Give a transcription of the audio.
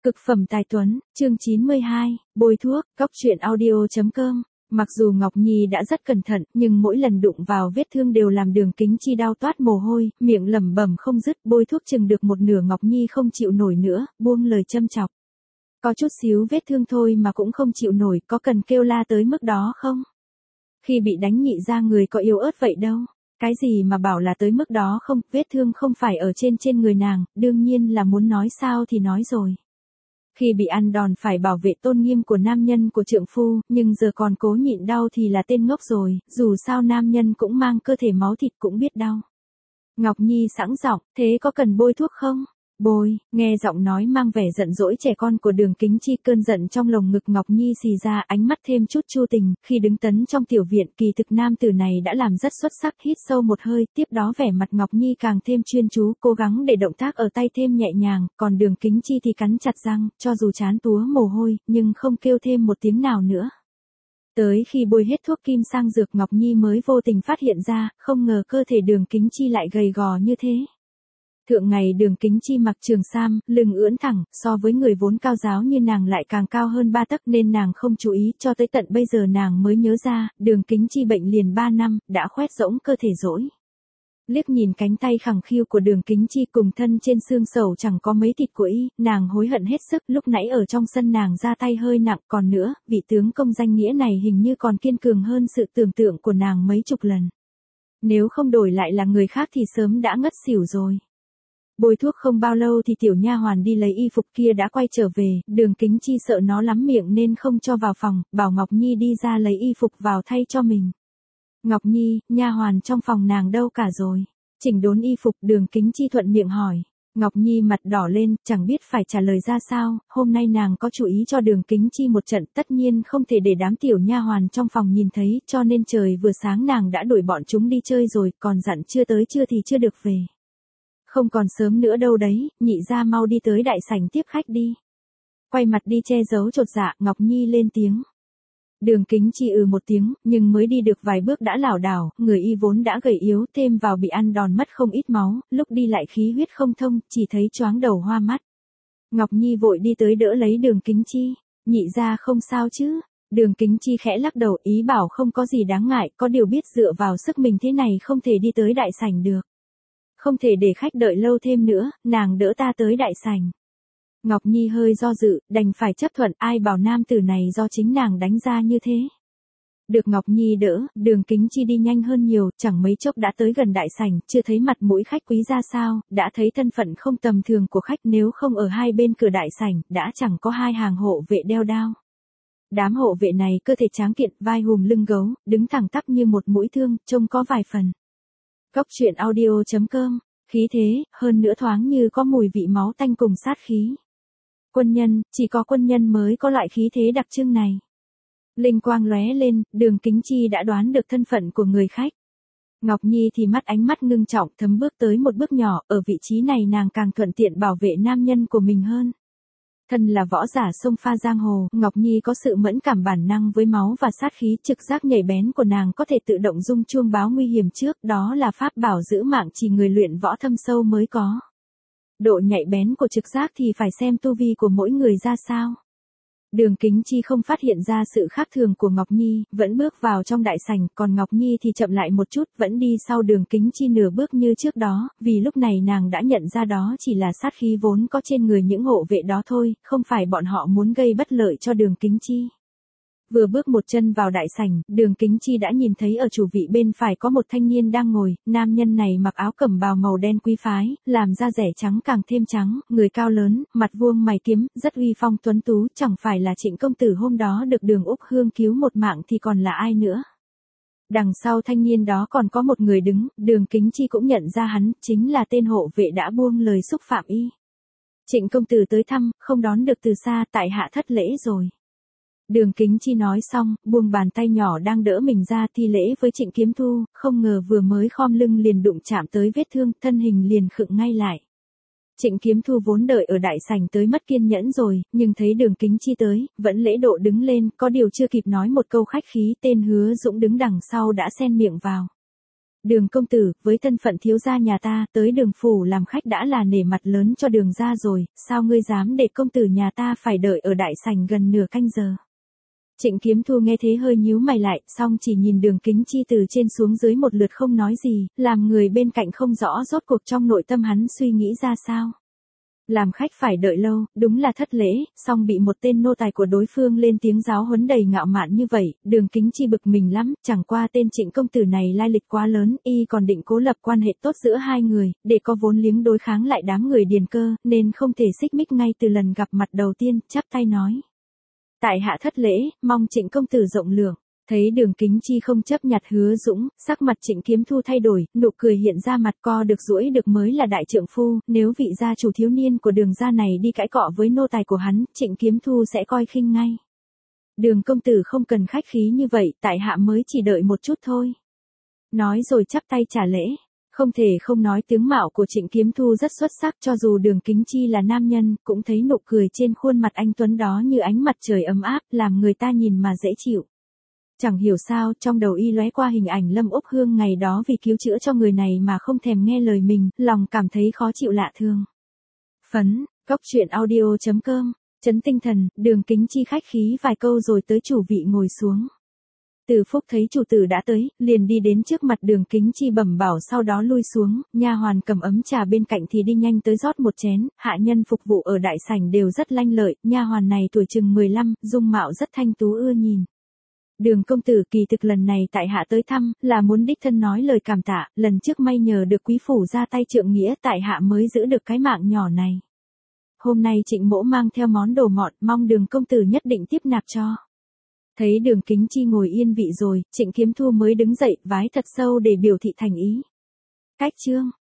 Cực phẩm tài tuấn, chương 92, bôi thuốc, cóc truyện audio.com. Mặc dù Ngọc Nhi đã rất cẩn thận, nhưng mỗi lần đụng vào vết thương đều làm Đường Kính Chi đau toát mồ hôi, miệng lẩm bẩm không dứt, bôi thuốc chừng được một nửa Ngọc Nhi không chịu nổi nữa, buông lời châm chọc. Có chút xíu vết thương thôi mà cũng không chịu nổi, có cần kêu la tới mức đó không? Khi bị đánh Nhị ra người có yếu ớt vậy đâu. Cái gì mà bảo là tới mức đó không, vết thương không phải ở trên người nàng, đương nhiên là muốn nói sao thì nói rồi. Khi bị ăn đòn phải bảo vệ tôn nghiêm của nam nhân của trượng phu, nhưng giờ còn cố nhịn đau thì là tên ngốc rồi, dù sao nam nhân cũng mang cơ thể máu thịt cũng biết đau. Ngọc Nhi sẵn giọng, thế có cần bôi thuốc không? Bôi, nghe giọng nói mang vẻ giận dỗi trẻ con của Đường Kính Chi, cơn giận trong lồng ngực Ngọc Nhi xì ra, ánh mắt thêm chút chua tình, khi đứng tấn trong tiểu viện, kỳ thực nam tử này đã làm rất xuất sắc, hít sâu một hơi, tiếp đó vẻ mặt Ngọc Nhi càng thêm chuyên chú, cố gắng để động tác ở tay thêm nhẹ nhàng, còn Đường Kính Chi thì cắn chặt răng, cho dù chán túa mồ hôi, nhưng không kêu thêm một tiếng nào nữa. Tới khi bôi hết thuốc kim sang dược Ngọc Nhi mới vô tình phát hiện ra, không ngờ cơ thể Đường Kính Chi lại gầy gò như thế. Thượng ngày Đường Kính Chi mặc trường sam, lưng ưỡn thẳng, so với người vốn cao giáo như nàng lại càng cao hơn 3 tấc nên nàng không chú ý, cho tới tận bây giờ nàng mới nhớ ra, Đường Kính Chi bệnh liền 3 năm, đã khoét rỗng cơ thể rỗi. Liếc nhìn cánh tay khẳng khiu của Đường Kính Chi cùng thân trên xương sầu chẳng có mấy thịt của y, nàng hối hận hết sức, lúc nãy ở trong sân nàng ra tay hơi nặng, còn nữa, vị tướng công danh nghĩa này hình như còn kiên cường hơn sự tưởng tượng của nàng mấy chục lần. Nếu không đổi lại là người khác thì sớm đã ngất xỉu rồi. Bôi thuốc không bao lâu thì tiểu nha hoàn đi lấy y phục kia đã quay trở về, Đường Kính Chi sợ nó lắm miệng nên không cho vào phòng, bảo Ngọc Nhi đi ra lấy y phục vào thay cho mình. Ngọc Nhi, nha hoàn trong phòng nàng đâu cả rồi? Chỉnh đốn y phục, Đường Kính Chi thuận miệng hỏi. Ngọc Nhi mặt đỏ lên, chẳng biết phải trả lời ra sao, hôm nay nàng có chú ý cho Đường Kính Chi một trận, tất nhiên không thể để đám tiểu nha hoàn trong phòng nhìn thấy, cho nên trời vừa sáng nàng đã đuổi bọn chúng đi chơi rồi, còn dặn chưa tới trưa thì chưa được về. Không còn sớm nữa đâu đấy, Nhị ra mau đi tới đại sảnh tiếp khách đi. Quay mặt đi che giấu chột dạ, Ngọc Nhi lên tiếng. Đường Kính Chi một tiếng, nhưng mới đi được vài bước đã lảo đảo, người y vốn đã gầy yếu, thêm vào bị ăn đòn mất không ít máu, lúc đi lại khí huyết không thông, chỉ thấy choáng đầu hoa mắt. Ngọc Nhi vội đi tới đỡ lấy Đường Kính Chi. Nhị ra không sao chứ? Đường Kính Chi khẽ lắc đầu, ý bảo không có gì đáng ngại, có điều biết dựa vào sức mình thế này không thể đi tới đại sảnh được. Không thể để khách đợi lâu thêm nữa, nàng đỡ ta tới đại sảnh. Ngọc Nhi hơi do dự, đành phải chấp thuận, ai bảo nam tử này do chính nàng đánh ra như thế. Được Ngọc Nhi đỡ, Đường Kính Chi đi nhanh hơn nhiều, chẳng mấy chốc đã tới gần đại sảnh, chưa thấy mặt mũi khách quý ra sao, đã thấy thân phận không tầm thường của khách, nếu không ở hai bên cửa đại sảnh, đã chẳng có hai hàng hộ vệ đeo đao. Đám hộ vệ này cơ thể tráng kiện, vai hùm lưng gấu, đứng thẳng tắp như một mũi thương, trông có vài phần. Cóc truyện audio.com, khí thế, hơn nữa thoáng như có mùi vị máu tanh cùng sát khí. Quân nhân, chỉ có quân nhân mới có loại khí thế đặc trưng này. Linh quang lóe lên, Đường Kính Chi đã đoán được thân phận của người khách. Ngọc Nhi thì ánh mắt ngưng trọng, thấm bước tới một bước nhỏ, ở vị trí này nàng càng thuận tiện bảo vệ nam nhân của mình hơn. Thân là võ giả sông pha giang hồ, Ngọc Nhi có sự mẫn cảm bản năng với máu và sát khí, trực giác nhạy bén của nàng có thể tự động rung chuông báo nguy hiểm trước, đó là pháp bảo giữ mạng chỉ người luyện võ thâm sâu mới có. Độ nhạy bén của trực giác thì phải xem tu vi của mỗi người ra sao. Đường Kính Chi không phát hiện ra sự khác thường của Ngọc Nhi, vẫn bước vào trong đại sảnh, còn Ngọc Nhi thì chậm lại một chút, vẫn đi sau Đường Kính Chi nửa bước như trước đó, vì lúc này nàng đã nhận ra đó chỉ là sát khí vốn có trên người những hộ vệ đó thôi, không phải bọn họ muốn gây bất lợi cho Đường Kính Chi. Vừa bước một chân vào đại sảnh, Đường Kính Chi đã nhìn thấy ở chủ vị bên phải có một thanh niên đang ngồi, nam nhân này mặc áo cẩm bào màu đen quý phái, làm da rẻ trắng càng thêm trắng, người cao lớn, mặt vuông mày kiếm, rất uy phong tuấn tú, chẳng phải là Trịnh công tử hôm đó được Đường Úc Hương cứu một mạng thì còn là ai nữa. Đằng sau thanh niên đó còn có một người đứng, Đường Kính Chi cũng nhận ra hắn, chính là tên hộ vệ đã buông lời xúc phạm y. Trịnh công tử tới thăm, không đón được từ xa, tại hạ thất lễ rồi. Đường Kính Chi nói xong, buông bàn tay nhỏ đang đỡ mình ra thi lễ với Trịnh Kiếm Thu, không ngờ vừa mới khom lưng liền đụng chạm tới vết thương, thân hình liền khựng ngay lại. Trịnh Kiếm Thu vốn đợi ở đại sảnh tới mất kiên nhẫn rồi, nhưng thấy Đường Kính Chi tới, vẫn lễ độ đứng lên, có điều chưa kịp nói một câu khách khí, tên Hứa Dũng đứng đằng sau đã xen miệng vào. Đường công tử, với thân phận thiếu gia nhà ta, tới Đường phủ làm khách đã là nể mặt lớn cho Đường gia rồi, sao ngươi dám để công tử nhà ta phải đợi ở đại sảnh gần nửa canh giờ? Trịnh Kiếm Thu nghe thế hơi nhíu mày lại, xong chỉ nhìn Đường Kính Chi từ trên xuống dưới một lượt không nói gì, làm người bên cạnh không rõ rốt cuộc trong nội tâm hắn suy nghĩ ra sao. Làm khách phải đợi lâu, đúng là thất lễ, song bị một tên nô tài của đối phương lên tiếng giáo huấn đầy ngạo mạn như vậy, Đường Kính Chi bực mình lắm, chẳng qua tên Trịnh công tử này lai lịch quá lớn, y còn định cố lập quan hệ tốt giữa hai người, để có vốn liếng đối kháng lại đám người Điền Cơ, nên không thể xích mích ngay từ lần gặp mặt đầu tiên, chắp tay nói. Tại hạ thất lễ, mong Trịnh công tử rộng lượng. Thấy Đường Kính Chi không chấp nhặt Hứa Dũng, sắc mặt Trịnh Kiếm Thu thay đổi, nụ cười hiện ra mặt co được duỗi được mới là đại trượng phu, nếu vị gia chủ thiếu niên của Đường gia này đi cãi cọ với nô tài của hắn, Trịnh Kiếm Thu sẽ coi khinh ngay. Đường công tử không cần khách khí như vậy, tại hạ mới chỉ đợi một chút thôi. Nói rồi chắp tay trả lễ. Không thể không nói tướng mạo của Trịnh Kiếm Thu rất xuất sắc, cho dù Đường Kính Chi là nam nhân, cũng thấy nụ cười trên khuôn mặt anh tuấn đó như ánh mặt trời ấm áp, làm người ta nhìn mà dễ chịu. Chẳng hiểu sao, trong đầu y lóe qua hình ảnh Lâm Úc Hương ngày đó vì cứu chữa cho người này mà không thèm nghe lời mình, lòng cảm thấy khó chịu lạ thường. Phấn, Cốc Truyện Audio.com, trấn tinh thần, Đường Kính Chi khách khí vài câu rồi tới chủ vị ngồi xuống. Từ Phúc thấy chủ tử đã tới, liền đi đến trước mặt Đường Kính Chi bẩm bảo, sau đó lui xuống, nha hoàn cầm ấm trà bên cạnh thì đi nhanh tới rót một chén, hạ nhân phục vụ ở đại sảnh đều rất lanh lợi, nha hoàn này tuổi chừng 15, dung mạo rất thanh tú ưa nhìn. Đường công tử, kỳ thực lần này tại hạ tới thăm, là muốn đích thân nói lời cảm tạ, lần trước may nhờ được quý phủ ra tay trượng nghĩa, tại hạ mới giữ được cái mạng nhỏ này. Hôm nay Trịnh mỗ mang theo món đồ ngọt, mong Đường công tử nhất định tiếp nạp cho. Thấy Đường Kính Chi ngồi yên vị rồi, Trịnh Kiếm Thu mới đứng dậy, vái thật sâu để biểu thị thành ý. Cách chương